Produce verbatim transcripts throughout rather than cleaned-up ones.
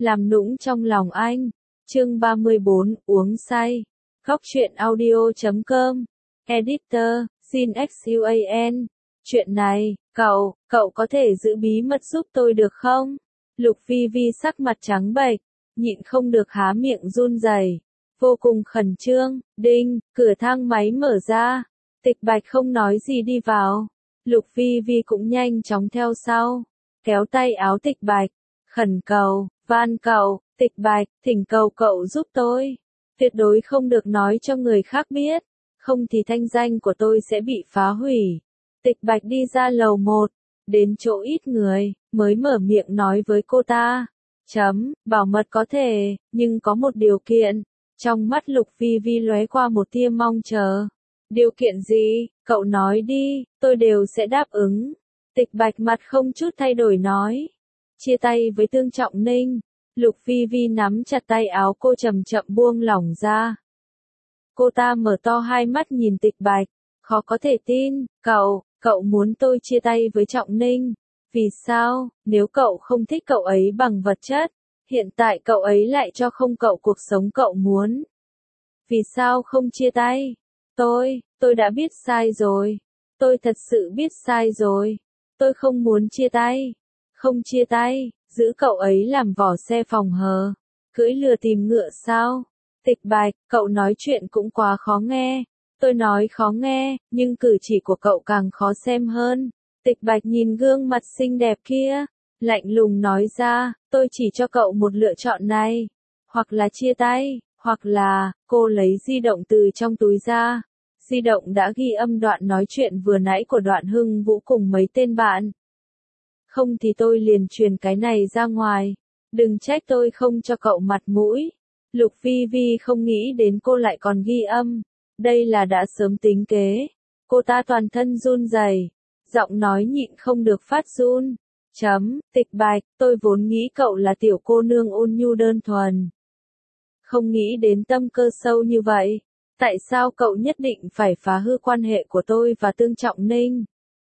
làm nũng trong lòng anh. Chương ba mươi bốn, uống say. Góc truyện audio chấm com. Editor, xin Xuan. Chuyện này, cậu, cậu có thể giữ bí mật giúp tôi được không? Lục Vi Vi sắc mặt trắng bệch, nhịn không được há miệng run rẩy, vô cùng khẩn trương. Đinh, cửa thang máy mở ra. Tịch Bạch không nói gì đi vào. Lục Vi Vi cũng nhanh chóng theo sau, kéo tay áo Tịch Bạch, khẩn cầu, van cầu, Tịch Bạch, thỉnh cầu cậu giúp tôi. Tuyệt đối không được nói cho người khác biết, không thì thanh danh của tôi sẽ bị phá hủy. Tịch Bạch đi ra lầu một, đến chỗ ít người, mới mở miệng nói với cô ta. Chấm, bảo mật có thể, nhưng có một điều kiện. Trong mắt Lục Vi Vi lóe qua một tia mong chờ. Điều kiện gì, cậu nói đi, tôi đều sẽ đáp ứng. Tịch Bạch mặt không chút thay đổi nói. Chia tay với Tương Trọng Ninh. Lục Vi Vi nắm chặt tay áo cô chậm chậm buông lỏng ra. Cô ta mở to hai mắt nhìn Tịch Bạch, khó có thể tin. Cậu, cậu muốn tôi chia tay với Trọng Ninh. Vì sao, nếu cậu không thích cậu ấy bằng vật chất, hiện tại cậu ấy lại cho không cậu cuộc sống cậu muốn. Vì sao không chia tay? Tôi, tôi đã biết sai rồi. Tôi thật sự biết sai rồi. Tôi không muốn chia tay. Không chia tay, giữ cậu ấy làm vỏ xe phòng hờ. Cưỡi lừa tìm ngựa sao? Tịch Bạch, cậu nói chuyện cũng quá khó nghe. Tôi nói khó nghe, nhưng cử chỉ của cậu càng khó xem hơn. Tịch Bạch nhìn gương mặt xinh đẹp kia, lạnh lùng nói ra, tôi chỉ cho cậu một lựa chọn này. Hoặc là chia tay, hoặc là, cô lấy di động từ trong túi ra. Di động đã ghi âm đoạn nói chuyện vừa nãy của Đoạn Hưng Vũ cùng mấy tên bạn. Không thì tôi liền truyền cái này ra ngoài. Đừng trách tôi không cho cậu mặt mũi. Lục Vi Vi không nghĩ đến cô lại còn ghi âm. Đây là đã sớm tính kế. Cô ta toàn thân run rẩy, giọng nói nhịn không được phát run. Chấm, Tịch Bạch, tôi vốn nghĩ cậu là tiểu cô nương ôn nhu đơn thuần. Không nghĩ đến tâm cơ sâu như vậy. Tại sao cậu nhất định phải phá hư quan hệ của tôi và Tương Trọng Ninh?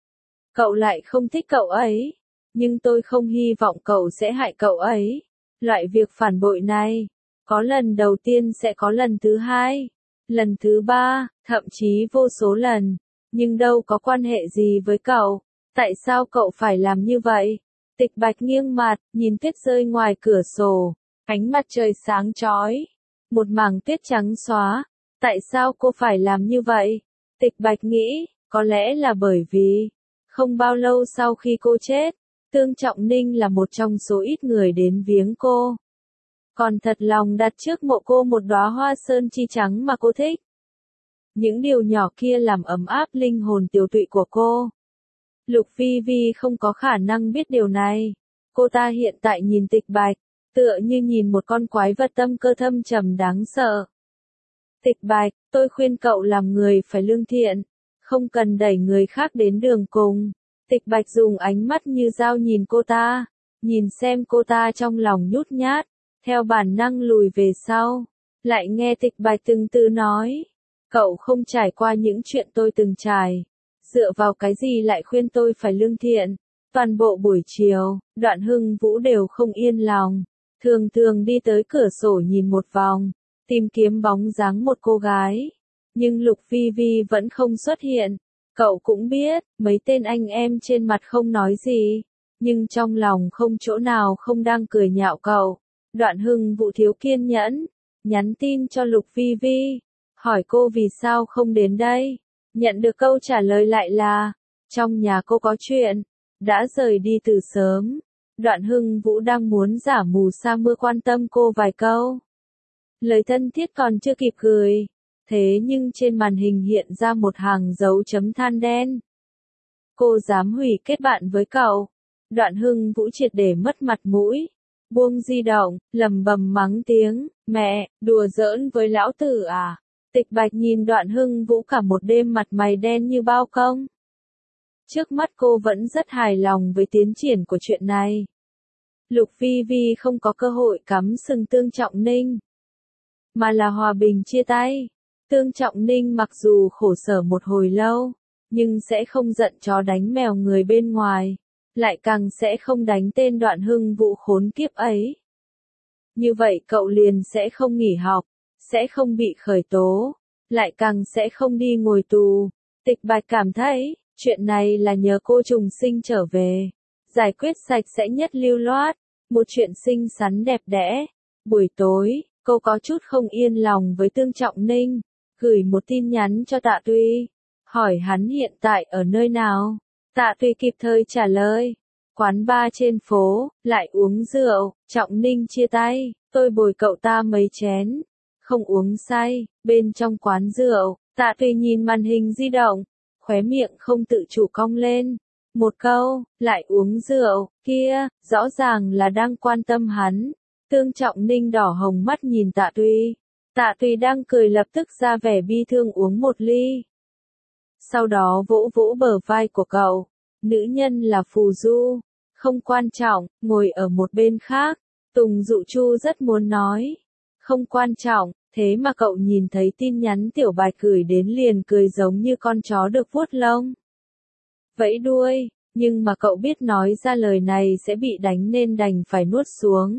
Cậu lại không thích cậu ấy. Nhưng tôi không hy vọng cậu sẽ hại cậu ấy. Loại việc phản bội này, có lần đầu tiên sẽ có lần thứ hai, lần thứ ba, thậm chí vô số lần. Nhưng đâu có quan hệ gì với cậu. Tại sao cậu phải làm như vậy? Tịch Bạch nghiêng mặt, nhìn tuyết rơi ngoài cửa sổ. Ánh mặt trời sáng chói. Một mảng tuyết trắng xóa. Tại sao cô phải làm như vậy? Tịch Bạch nghĩ, có lẽ là bởi vì, không bao lâu sau khi cô chết, Tương Trọng Ninh là một trong số ít người đến viếng cô. Còn thật lòng đặt trước mộ cô một đóa hoa sơn chi trắng mà cô thích. Những điều nhỏ kia làm ấm áp linh hồn tiểu tụy của cô. Lục Vi Vi không có khả năng biết điều này. Cô ta hiện tại nhìn Tịch Bạch, tựa như nhìn một con quái vật tâm cơ thâm trầm đáng sợ. Tịch Bạch, tôi khuyên cậu làm người phải lương thiện, không cần đẩy người khác đến đường cùng. Tịch Bạch dùng ánh mắt như dao nhìn cô ta, nhìn xem cô ta trong lòng nhút nhát, theo bản năng lùi về sau. Lại nghe Tịch Bạch từng từ nói, cậu không trải qua những chuyện tôi từng trải, dựa vào cái gì lại khuyên tôi phải lương thiện. Toàn bộ buổi chiều, Đoạn Hưng Vũ đều không yên lòng, thường thường đi tới cửa sổ nhìn một vòng, tìm kiếm bóng dáng một cô gái. Nhưng Lục Vi Vi vẫn không xuất hiện. Cậu cũng biết, mấy tên anh em trên mặt không nói gì, nhưng trong lòng không chỗ nào không đang cười nhạo cậu. Đoạn Hưng Vũ thiếu kiên nhẫn, nhắn tin cho Lục Vi Vi, hỏi cô vì sao không đến đây. Nhận được câu trả lời lại là, trong nhà cô có chuyện, đã rời đi từ sớm. Đoạn Hưng Vũ đang muốn giả mù sa mưa quan tâm cô vài câu. Lời thân thiết còn chưa kịp cười, thế nhưng trên màn hình hiện ra một hàng dấu chấm than đen. Cô dám hủy kết bạn với cậu. Đoạn Hưng Vũ triệt để mất mặt mũi, buông di động, lầm bầm mắng tiếng, mẹ, đùa giỡn với lão tử à? Tịch Bạch nhìn Đoạn Hưng Vũ cả một đêm mặt mày đen như bao công. Trước mắt cô vẫn rất hài lòng với tiến triển của chuyện này. Lục Vi Vi không có cơ hội cắm sừng Tương Trọng Ninh, mà là hòa bình chia tay. Tương Trọng Ninh mặc dù khổ sở một hồi lâu, nhưng sẽ không giận chó đánh mèo người bên ngoài, lại càng sẽ không đánh tên Đoạn Hưng Vũ khốn kiếp ấy. Như vậy cậu liền sẽ không nghỉ học, sẽ không bị khởi tố, lại càng sẽ không đi ngồi tù. Tịch Bạch cảm thấy, chuyện này là nhờ cô trùng sinh trở về, giải quyết sạch sẽ nhất lưu loát, một chuyện xinh xắn đẹp đẽ. Buổi tối, cô có chút không yên lòng với Tương Trọng Ninh, gửi một tin nhắn cho Tạ Tuy, hỏi hắn hiện tại ở nơi nào. Tạ Tuy kịp thời trả lời, quán bar trên phố, lại uống rượu. Trọng Ninh chia tay, tôi bồi cậu ta mấy chén, không uống say. Bên trong quán rượu, Tạ Tuy nhìn màn hình di động, khóe miệng không tự chủ cong lên. Một câu, lại uống rượu, kia, rõ ràng là đang quan tâm hắn. Tương Trọng Ninh đỏ hồng mắt nhìn Tạ Tuy. Tạ Tuy đang cười lập tức ra vẻ bi thương uống một ly. Sau đó vỗ vỗ bờ vai của cậu. Nữ nhân là phù du, không quan trọng. Ngồi ở một bên khác, Tùng Dụ Chu rất muốn nói, không quan trọng, thế mà cậu nhìn thấy tin nhắn Tiểu Bạch gửi đến liền cười giống như con chó được vuốt lông, vẫy đuôi, nhưng mà cậu biết nói ra lời này sẽ bị đánh nên đành phải nuốt xuống.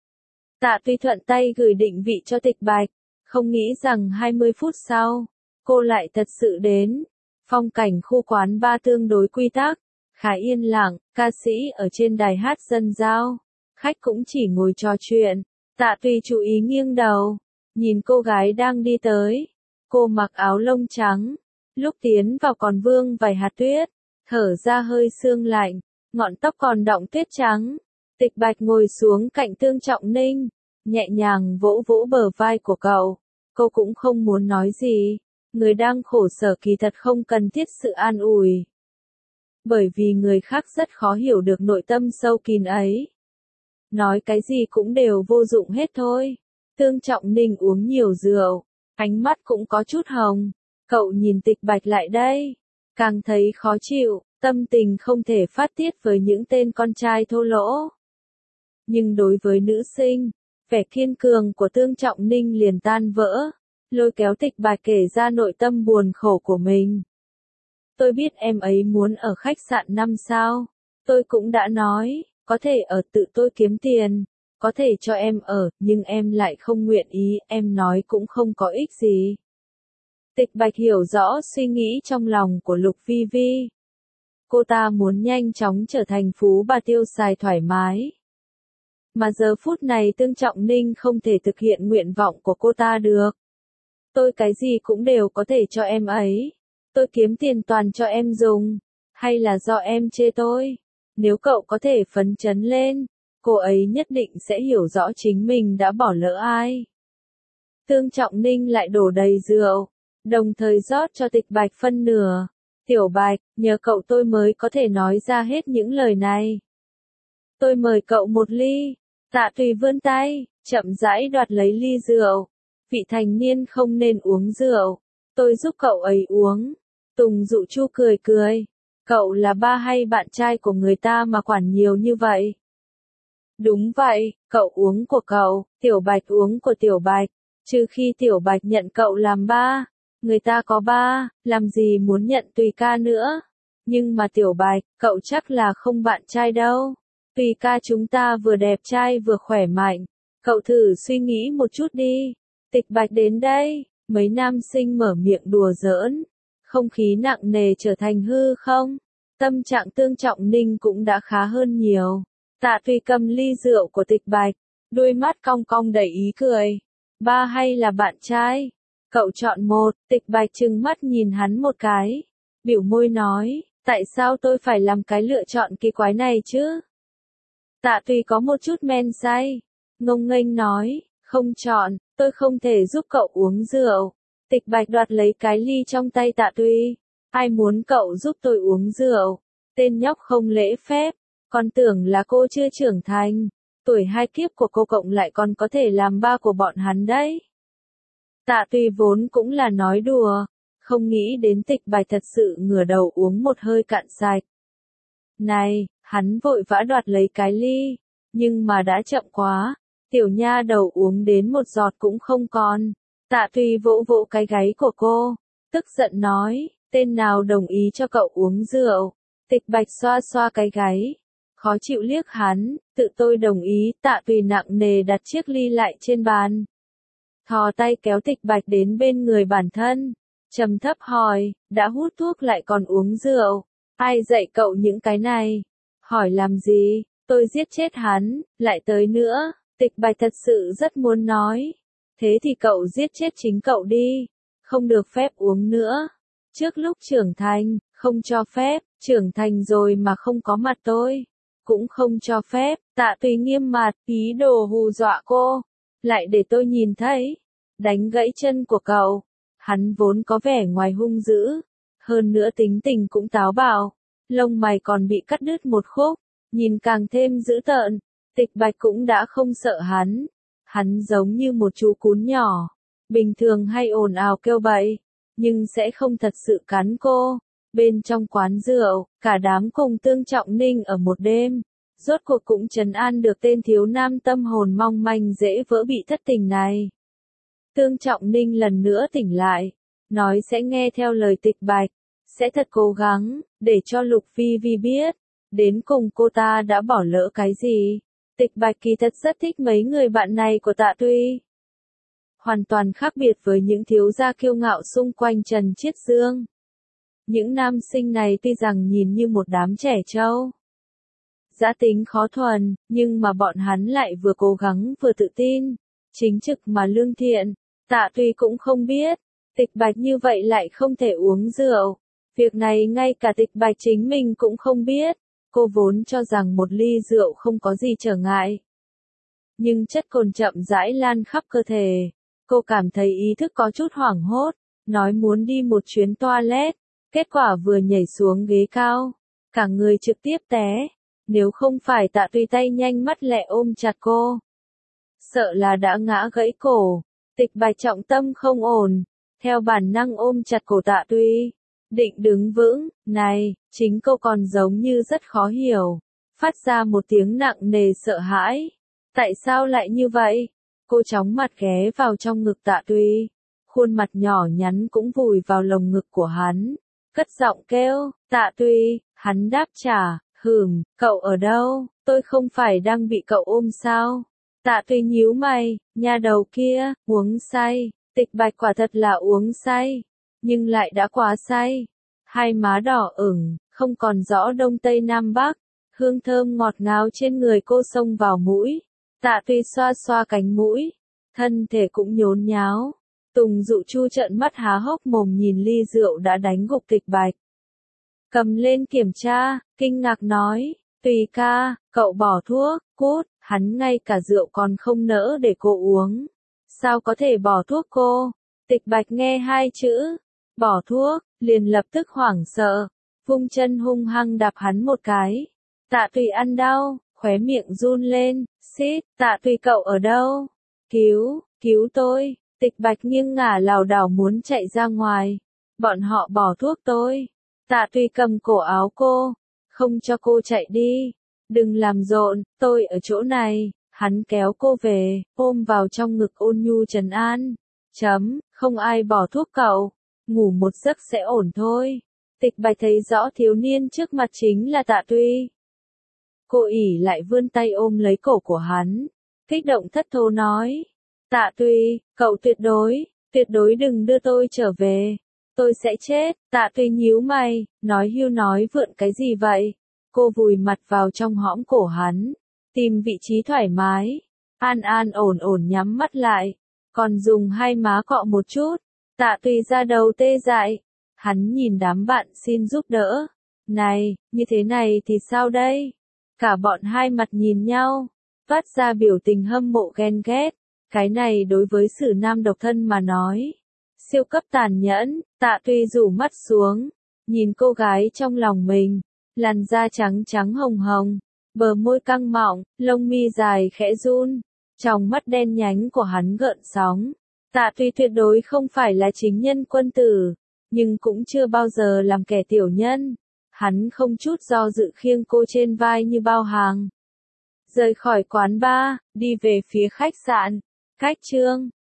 Tạ Tuy thuận tay gửi định vị cho Tịch Bạch, không nghĩ rằng hai mươi phút sau, cô lại thật sự đến. Phong cảnh khu quán bar tương đối quy tắc, khá yên lặng, ca sĩ ở trên đài hát dân giao, khách cũng chỉ ngồi trò chuyện. Tạ Tuy chú ý nghiêng đầu, nhìn cô gái đang đi tới. Cô mặc áo lông trắng, lúc tiến vào còn vương vài hạt tuyết, thở ra hơi sương lạnh, ngọn tóc còn đọng tuyết trắng. Tịch Bạch ngồi xuống cạnh Tương Trọng Ninh, nhẹ nhàng vỗ vỗ bờ vai của cậu. Cô cũng không muốn nói gì, người đang khổ sở kỳ thật không cần thiết sự an ủi. Bởi vì người khác rất khó hiểu được nội tâm sâu kín ấy. Nói cái gì cũng đều vô dụng hết thôi. Tương Trọng Ninh uống nhiều rượu, ánh mắt cũng có chút hồng. Cậu nhìn Tịch Bạch lại đây, càng thấy khó chịu, tâm tình không thể phát tiết với những tên con trai thô lỗ. Nhưng đối với nữ sinh, vẻ kiên cường của Tương Trọng Ninh liền tan vỡ, lôi kéo Tịch Bạch kể ra nội tâm buồn khổ của mình. Tôi biết em ấy muốn ở khách sạn năm sao, tôi cũng đã nói, có thể ở tự tôi kiếm tiền, có thể cho em ở, nhưng em lại không nguyện ý, em nói cũng không có ích gì. Tịch Bạch hiểu rõ suy nghĩ trong lòng của Lục Vi Vi. Cô ta muốn nhanh chóng trở thành phú bà tiêu xài thoải mái. Mà giờ phút này Tương Trọng Ninh không thể thực hiện nguyện vọng của cô ta được. Tôi cái gì cũng đều có thể cho em ấy. Tôi kiếm tiền toàn cho em dùng. Hay là do em chê tôi? Nếu cậu có thể phấn chấn lên, cô ấy nhất định sẽ hiểu rõ chính mình đã bỏ lỡ ai. Tương Trọng Ninh lại đổ đầy rượu, đồng thời rót cho Tịch Bạch phân nửa. Tiểu Bạch, nhờ cậu tôi mới có thể nói ra hết những lời này. Tôi mời cậu một ly. Tạ Tùy vươn tay, chậm rãi đoạt lấy ly rượu. Vị thành niên không nên uống rượu. Tôi giúp cậu ấy uống. Tùng Dụ Chu cười cười. Cậu là ba hay bạn trai của người ta mà quản nhiều như vậy? Đúng vậy, cậu uống của cậu, Tiểu Bạch uống của Tiểu Bạch. Trừ khi Tiểu Bạch nhận cậu làm ba. Người ta có ba, làm gì muốn nhận Tùy ca nữa. Nhưng mà Tiểu Bạch, cậu chắc là không bạn trai đâu. Tùy ca chúng ta vừa đẹp trai vừa khỏe mạnh. Cậu thử suy nghĩ một chút đi. Tịch Bạch đến đây, mấy nam sinh mở miệng đùa giỡn. Không khí nặng nề trở thành hư không. Tâm trạng Tương Trọng Ninh cũng đã khá hơn nhiều. Tạ Tùy cầm ly rượu của Tịch Bạch, đôi mắt cong cong đầy ý cười. Ba hay là bạn trai? Cậu chọn một. Tịch Bạch trừng mắt nhìn hắn một cái, biểu môi nói, tại sao tôi phải làm cái lựa chọn kỳ quái này chứ? Tạ Tùy có một chút men say, ngông nghênh nói, không chọn, tôi không thể giúp cậu uống rượu. Tịch Bạch đoạt lấy cái ly trong tay Tạ Tùy. Ai muốn cậu giúp tôi uống rượu? Tên nhóc không lễ phép, còn tưởng là cô chưa trưởng thành. Tuổi hai kiếp của cô cộng lại còn có thể làm ba của bọn hắn đấy. Tạ Tùy vốn cũng là nói đùa, không nghĩ đến Tịch Bạch thật sự ngửa đầu uống một hơi cạn sạch. Này, hắn vội vã đoạt lấy cái ly, nhưng mà đã chậm quá, tiểu nha đầu uống đến một giọt cũng không còn. Tạ Tùy vỗ vỗ cái gáy của cô, tức giận nói, tên nào đồng ý cho cậu uống rượu? Tịch Bạch xoa xoa cái gáy, khó chịu liếc hắn, tự tôi đồng ý, Tạ Tùy nặng nề đặt chiếc ly lại trên bàn. Thò tay kéo Tịch Bạch đến bên người bản thân, trầm thấp hỏi, đã hút thuốc lại còn uống rượu, ai dạy cậu những cái này? Hỏi làm gì, tôi giết chết hắn, lại tới nữa, Tịch Bạch thật sự rất muốn nói. Thế thì cậu giết chết chính cậu đi, không được phép uống nữa. Trước lúc trưởng thành, không cho phép, trưởng thành rồi mà không có mặt tôi, cũng không cho phép. Tạ Tùy nghiêm mặt, ý đồ hù dọa cô, lại để tôi nhìn thấy, đánh gãy chân của cậu. Hắn vốn có vẻ ngoài hung dữ, hơn nữa tính tình cũng táo bạo, lông mày còn bị cắt đứt một khúc, nhìn càng thêm dữ tợn. Tịch Bạch cũng đã không sợ hắn, hắn giống như một chú cún nhỏ, bình thường hay ồn ào kêu bậy, nhưng sẽ không thật sự cắn cô. Bên trong quán rượu, cả đám cùng Tương Trọng Ninh ở một đêm, rốt cuộc cũng trấn an được tên thiếu nam tâm hồn mong manh dễ vỡ bị thất tình này. Tương Trọng Ninh lần nữa tỉnh lại, nói sẽ nghe theo lời Tịch Bạch, sẽ thật cố gắng, để cho Lục Phi Vi biết, đến cùng cô ta đã bỏ lỡ cái gì. Tịch Bạch kỳ thật rất thích mấy người bạn này của Tạ Tùy. Hoàn toàn khác biệt với những thiếu gia kiêu ngạo xung quanh Trần Chiết Dương. Những nam sinh này tuy rằng nhìn như một đám trẻ trâu, dã tính khó thuần, nhưng mà bọn hắn lại vừa cố gắng vừa tự tin, chính trực mà lương thiện. Tạ Tùy cũng không biết, Tịch Bạch như vậy lại không thể uống rượu. Việc này ngay cả Tịch Bạch chính mình cũng không biết. Cô vốn cho rằng một ly rượu không có gì trở ngại. Nhưng chất cồn chậm rãi lan khắp cơ thể. Cô cảm thấy ý thức có chút hoảng hốt, nói muốn đi một chuyến toilet. Kết quả vừa nhảy xuống ghế cao, cả người trực tiếp té. Nếu không phải Tạ Tùy tay nhanh mắt lẹ ôm chặt cô, sợ là đã ngã gãy cổ. Tịch Bạch trọng tâm không ổn, theo bản năng ôm chặt cổ Tạ Tùy, định đứng vững. Này, chính cô còn giống như rất khó hiểu, phát ra một tiếng nặng nề sợ hãi. Tại sao lại như vậy? Cô chóng mặt ghé vào trong ngực Tạ Tùy, khuôn mặt nhỏ nhắn cũng vùi vào lồng ngực của hắn, cất giọng kêu, Tạ Tùy. Hắn đáp trả, hừm, cậu ở đâu? Tôi không phải đang bị cậu ôm sao? Tạ Tùy nhíu mày, nha đầu kia, uống say. Tịch Bạch quả thật là uống say, nhưng lại đã quá say. Hai má đỏ ửng, không còn rõ đông tây nam bắc, hương thơm ngọt ngào trên người cô xông vào mũi. Tạ Tùy xoa xoa cánh mũi, thân thể cũng nhốn nháo. Tùng Dụ Chu trợn mắt há hốc mồm nhìn ly rượu đã đánh gục Tịch Bạch. Cầm lên kiểm tra, kinh ngạc nói, Tùy ca, cậu bỏ thuốc, cút. Hắn ngay cả rượu còn không nỡ để cô uống. Sao có thể bỏ thuốc cô? Tịch Bạch nghe hai chữ, bỏ thuốc, liền lập tức hoảng sợ, vung chân hung hăng đạp hắn một cái. Tạ Tùy ăn đau, khóe miệng run lên, xít, Tạ Tùy cậu ở đâu? Cứu, cứu tôi. Tịch Bạch nghiêng ngả lảo đảo muốn chạy ra ngoài. Bọn họ bỏ thuốc tôi. Tạ Tùy cầm cổ áo cô, không cho cô chạy đi. Đừng làm rộn, tôi ở chỗ này. Hắn kéo cô về, ôm vào trong ngực ôn nhu trấn an. Chấm, không ai bỏ thuốc cậu. Ngủ một giấc sẽ ổn thôi. Tịch Bạch thấy rõ thiếu niên trước mặt chính là Tạ Tùy. Cô ỉ lại vươn tay ôm lấy cổ của hắn, kích động thất thố nói. Tạ Tùy, cậu tuyệt đối, tuyệt đối đừng đưa tôi trở về. Tôi sẽ chết. Tạ Tùy nhíu mày, nói hưu nói vượn cái gì vậy? Cô vùi mặt vào trong hõm cổ hắn, tìm vị trí thoải mái, an an ổn ổn nhắm mắt lại, còn dùng hai má cọ một chút. Tạ Tùy ra đầu tê dại, hắn nhìn đám bạn xin giúp đỡ. Này, như thế này thì sao đây? Cả bọn hai mặt nhìn nhau, phát ra biểu tình hâm mộ ghen ghét. Cái này đối với Sử Nam độc thân mà nói, siêu cấp tàn nhẫn. Tạ Tùy rủ mắt xuống, nhìn cô gái trong lòng mình, làn da trắng trắng hồng hồng, bờ môi căng mọng, lông mi dài khẽ run, trong mắt đen nhánh của hắn gợn sóng. Tạ Tùy tuyệt đối không phải là chính nhân quân tử, nhưng cũng chưa bao giờ làm kẻ tiểu nhân. Hắn không chút do dự khiêng cô trên vai như bao hàng. Rời khỏi quán bar, đi về phía khách sạn. Cách chương